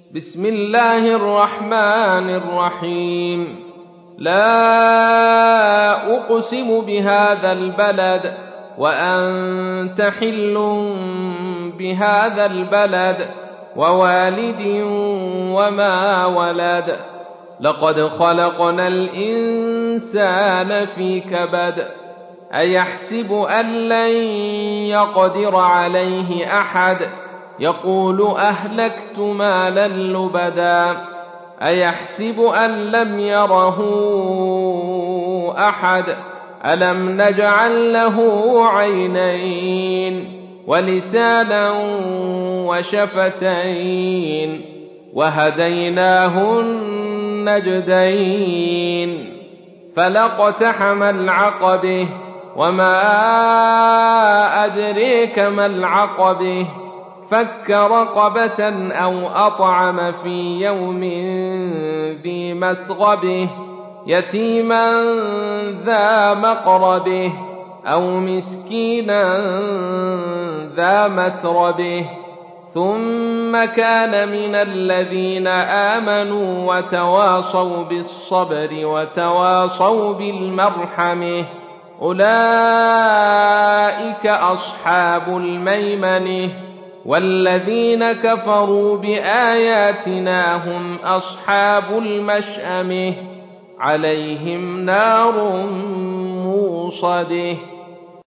بسم الله الرحمن الرحيم. لا أقسم بهذا البلد وأنت حل بهذا البلد ووالد وما ولد. لقد خلقنا الإنسان في كبد. أيحسب أن لن يقدر عليه أحد يقول أهلكت مالا لبدا. أيحسب أن لم يره أحد ألم نجعل له عينين ولسانا وشفتين وهديناه النجدين. فلاقتحم العقبة وما أدريك ما العقبة. فك رقبة أو أطعم في يوم ذي مسغبة يتيما ذا مقربة أو مسكينا ذا متربة. ثم كان من الذين آمنوا وتواصوا بالصبر وتواصوا بالمرحمة أولئك أصحاب الميمنة. والذين كفروا بآياتنا هم أصحاب المشأمة عليهم نار موصده.